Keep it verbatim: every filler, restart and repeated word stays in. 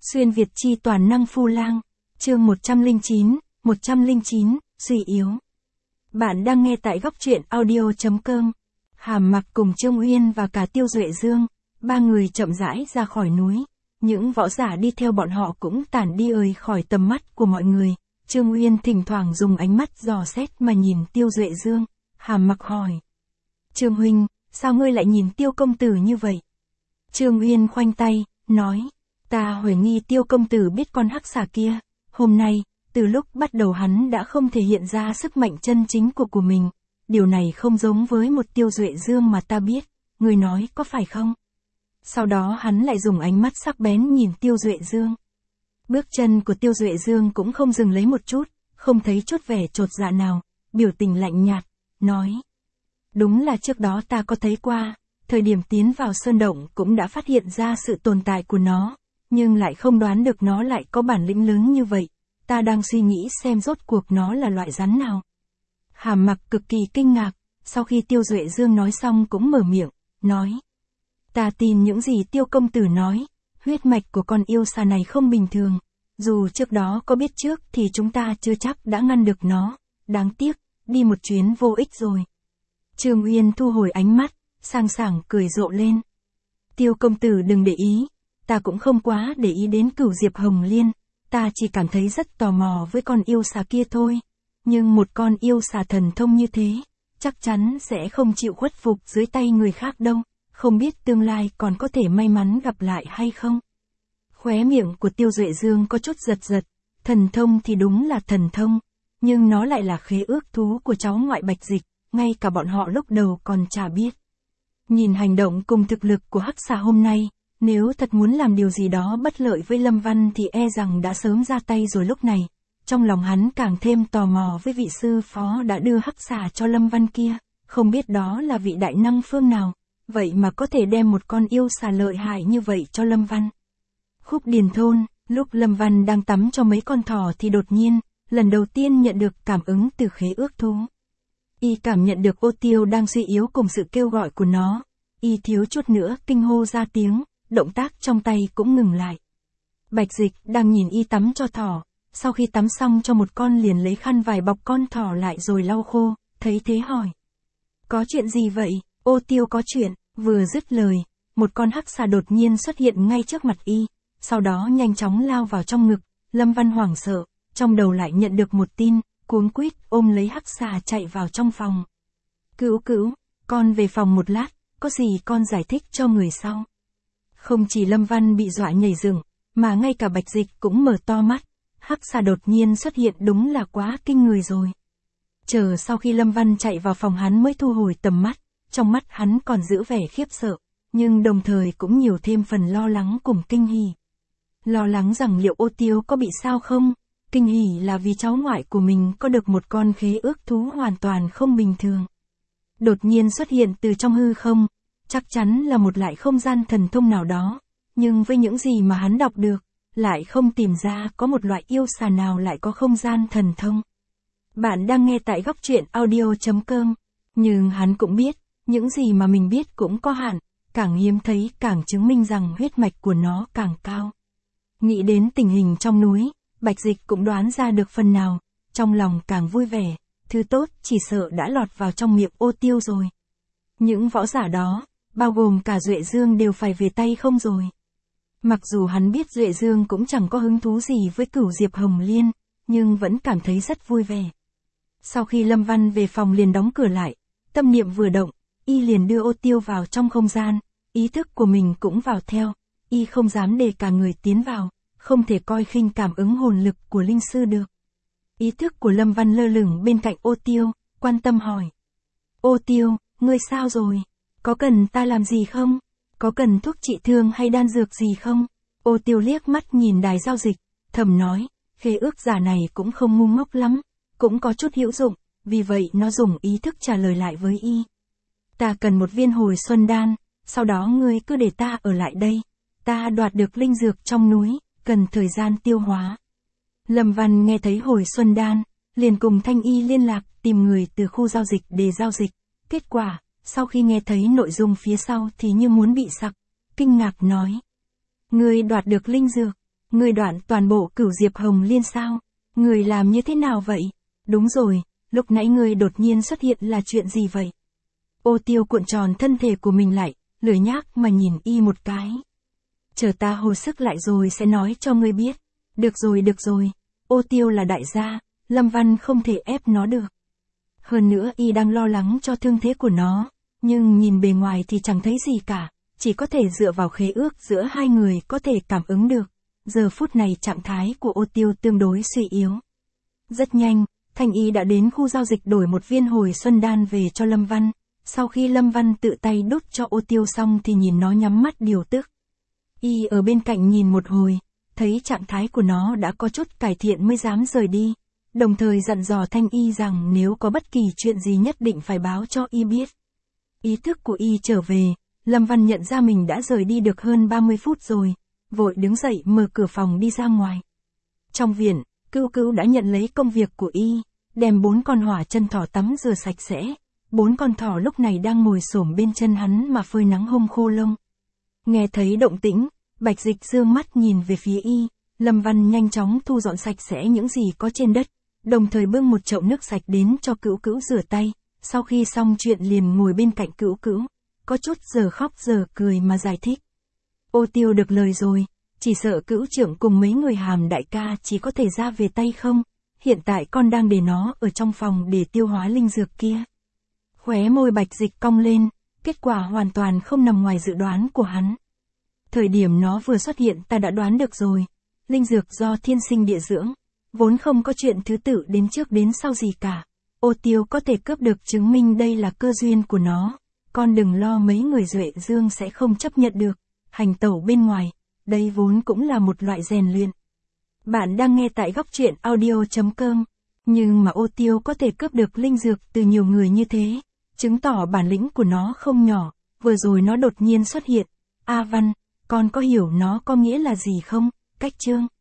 Xuyên Việt chi toàn năng Phu Lang, chương một trăm lẻ chín, một trăm lẻ chín, suy yếu. Bạn đang nghe tại góc truyện audio.com. Hàm Mặc cùng Trương Uyên và cả Tiêu Duệ Dương, ba người chậm rãi ra khỏi núi. Những võ giả đi theo bọn họ cũng tản đi ơi khỏi tầm mắt của mọi người. Trương Uyên thỉnh thoảng dùng ánh mắt dò xét mà nhìn Tiêu Duệ Dương. Hàm Mặc hỏi: Trương huynh, sao ngươi lại nhìn Tiêu công tử như vậy? Trương Uyên khoanh tay, nói: Ta hoài nghi Tiêu công tử biết con hắc xà kia. Hôm nay, từ lúc bắt đầu hắn đã không thể hiện ra sức mạnh chân chính của của mình. Điều này không giống với một Tiêu Duệ Dương mà ta biết, ngươi nói có phải không? Sau đó hắn lại dùng ánh mắt sắc bén nhìn Tiêu Duệ Dương. Bước chân của Tiêu Duệ Dương cũng không dừng lấy một chút, không thấy chút vẻ chột dạ nào, biểu tình lạnh nhạt, nói: Đúng là trước đó ta có thấy qua, thời điểm tiến vào sơn động cũng đã phát hiện ra sự tồn tại của nó, nhưng lại không đoán được nó lại có bản lĩnh lớn như vậy. Ta đang suy nghĩ xem rốt cuộc nó là loại rắn nào. Hàm Mặc cực kỳ kinh ngạc, sau khi Tiêu Duệ Dương nói xong cũng mở miệng, nói: Ta tin những gì Tiêu công tử nói, huyết mạch của con yêu xà này không bình thường. Dù trước đó có biết trước thì chúng ta chưa chắc đã ngăn được nó, đáng tiếc, đi một chuyến vô ích rồi. Trương Uyên thu hồi ánh mắt, sang sảng cười rộ lên. Tiêu công tử đừng để ý, ta cũng không quá để ý đến Cửu Diệp Hồng Liên, ta chỉ cảm thấy rất tò mò với con yêu xà kia thôi. Nhưng một con yêu xà thần thông như thế, chắc chắn sẽ không chịu khuất phục dưới tay người khác đâu, không biết tương lai còn có thể may mắn gặp lại hay không. Khóe miệng của Tiêu Duệ Dương có chút giật giật, thần thông thì đúng là thần thông, nhưng nó lại là khế ước thú của cháu ngoại Bạch Dịch, ngay cả bọn họ lúc đầu còn chả biết. Nhìn hành động cùng thực lực của hắc xà hôm nay, nếu thật muốn làm điều gì đó bất lợi với Lâm Văn thì e rằng đã sớm ra tay rồi lúc này. Trong lòng hắn càng thêm tò mò với vị sư phó đã đưa hắc xà cho Lâm Văn kia, không biết đó là vị đại năng phương nào, vậy mà có thể đem một con yêu xà lợi hại như vậy cho Lâm Văn. Khúc Điền Thôn, lúc Lâm Văn đang tắm cho mấy con thỏ thì đột nhiên, lần đầu tiên nhận được cảm ứng từ khế ước thú. Y cảm nhận được Ô Tiêu đang suy yếu cùng sự kêu gọi của nó, Y thiếu chút nữa kinh hô ra tiếng, động tác trong tay cũng ngừng lại. Bạch Dịch đang nhìn Y tắm cho thỏ, sau khi tắm xong cho một con liền lấy khăn vải bọc con thỏ lại rồi lau khô, thấy thế hỏi: Có chuyện gì vậy? Ô Tiêu có chuyện. Vừa dứt lời, một con hắc xà đột nhiên xuất hiện ngay trước mặt Y, sau đó nhanh chóng lao vào trong ngực. Lâm Văn hoảng sợ, trong đầu lại nhận được một tin, cuống quýt ôm lấy hắc xà chạy vào trong phòng. Cữu cữu, con về phòng một lát, có gì con giải thích cho người sau. Không chỉ Lâm Văn bị dọa nhảy dựng, mà ngay cả Bạch Dịch cũng mở to mắt, hắc xà đột nhiên xuất hiện đúng là quá kinh người rồi. Chờ sau khi Lâm Văn chạy vào phòng hắn mới thu hồi tầm mắt, trong mắt hắn còn giữ vẻ khiếp sợ, nhưng đồng thời cũng nhiều thêm phần lo lắng cùng kinh hỉ. Lo lắng rằng liệu Ô Tiêu có bị sao không, kinh hỉ là vì cháu ngoại của mình có được một con khế ước thú hoàn toàn không bình thường. Đột nhiên xuất hiện từ trong hư không, chắc chắn là một loại không gian thần thông nào đó, nhưng với những gì mà hắn đọc được, lại không tìm ra có một loại yêu xà nào lại có không gian thần thông. Bạn đang nghe tại góc truyện audio.com, nhưng hắn cũng biết, những gì mà mình biết cũng có hạn, càng hiếm thấy càng chứng minh rằng huyết mạch của nó càng cao. Nghĩ đến tình hình trong núi, Bạch Dịch cũng đoán ra được phần nào, trong lòng càng vui vẻ, thứ tốt chỉ sợ đã lọt vào trong miệng Ô Tiêu rồi. Những võ giả đó, bao gồm cả Duệ Dương đều phải về tay không rồi. Mặc dù hắn biết Duệ Dương cũng chẳng có hứng thú gì với Cửu Diệp Hồng Liên, nhưng vẫn cảm thấy rất vui vẻ. Sau khi Lâm Văn về phòng liền đóng cửa lại, tâm niệm vừa động, Y liền đưa Ô Tiêu vào trong không gian, ý thức của mình cũng vào theo, Y không dám để cả người tiến vào, không thể coi khinh cảm ứng hồn lực của linh sư được. Ý thức của Lâm Văn lơ lửng bên cạnh Ô Tiêu, quan tâm hỏi: Ô Tiêu, ngươi sao rồi? Có cần ta làm gì không? Có cần thuốc trị thương hay đan dược gì không? Ô Tiêu liếc mắt nhìn đài giao dịch, thầm nói, khế ước giả này cũng không ngu ngốc lắm, cũng có chút hữu dụng, vì vậy nó dùng ý thức trả lời lại với Y. Ta cần một viên hồi xuân đan, sau đó ngươi cứ để ta ở lại đây, ta đoạt được linh dược trong núi, cần thời gian tiêu hóa. Lâm Văn nghe thấy hồi xuân đan, liền cùng Thanh Y liên lạc tìm người từ khu giao dịch để giao dịch. Kết quả, sau khi nghe thấy nội dung phía sau thì như muốn bị sặc, kinh ngạc nói: Ngươi đoạt được linh dược, Người đoạn toàn bộ Cửu Diệp Hồng Liên sao? Người làm như thế nào vậy? Đúng rồi, lúc nãy người đột nhiên xuất hiện là chuyện gì vậy? Ô Tiêu cuộn tròn thân thể của mình lại, lười nhác mà nhìn y một cái. Chờ ta hồi sức lại rồi sẽ nói cho ngươi biết. Được rồi được rồi, Ô Tiêu là đại gia, Lâm Văn không thể ép nó được. Hơn nữa y đang lo lắng cho thương thế của nó, nhưng nhìn bề ngoài thì chẳng thấy gì cả, chỉ có thể dựa vào khế ước giữa hai người có thể cảm ứng được. Giờ phút này trạng thái của Ô Tiêu tương đối suy yếu. Rất nhanh, Thanh Y đã đến khu giao dịch đổi một viên hồi xuân đan về cho Lâm Văn. Sau khi Lâm Văn tự tay đốt cho Ô Tiêu xong thì nhìn nó nhắm mắt điều tức. Y ở bên cạnh nhìn một hồi, thấy trạng thái của nó đã có chút cải thiện mới dám rời đi. Đồng thời dặn dò Thanh Y rằng nếu có bất kỳ chuyện gì nhất định phải báo cho Y biết. Ý thức của Y trở về, Lâm Văn nhận ra mình đã rời đi được hơn ba mươi phút rồi, vội đứng dậy mở cửa phòng đi ra ngoài. Trong viện, Cữu Cữu đã nhận lấy công việc của Y, đem bốn con hỏa chân thỏ tắm rửa sạch sẽ. Bốn con thỏ lúc này đang ngồi xổm bên chân hắn mà phơi nắng hôm khô lông. Nghe thấy động tĩnh, Bạch Dịch dương mắt nhìn về phía Y, Lâm Văn nhanh chóng thu dọn sạch sẽ những gì có trên đất, đồng thời bưng một chậu nước sạch đến cho Cữu Cữu rửa tay. Sau khi xong chuyện liền ngồi bên cạnh Cữu Cữu, có chút giờ khóc giờ cười mà giải thích. Ô Tiêu được lời rồi, chỉ sợ Cữu trưởng cùng mấy người Hàm đại ca chỉ có thể ra về tay không, hiện tại con đang để nó ở trong phòng để tiêu hóa linh dược kia. Khóe môi Bạch Dịch cong lên, kết quả hoàn toàn không nằm ngoài dự đoán của hắn. Thời điểm nó vừa xuất hiện ta đã đoán được rồi, linh dược do thiên sinh địa dưỡng, vốn không có chuyện thứ tự đến trước đến sau gì cả. Ô Tiêu có thể cướp được chứng minh đây là cơ duyên của nó, con đừng lo mấy người Duệ Dương sẽ không chấp nhận được, hành tẩu bên ngoài, đây vốn cũng là một loại rèn luyện. Bạn đang nghe tại góc truyện audio chấm com, nhưng mà Ô Tiêu có thể cướp được linh dược từ nhiều người như thế, chứng tỏ bản lĩnh của nó không nhỏ, vừa rồi nó đột nhiên xuất hiện. A Văn, con có hiểu nó có nghĩa là gì không? Cách chương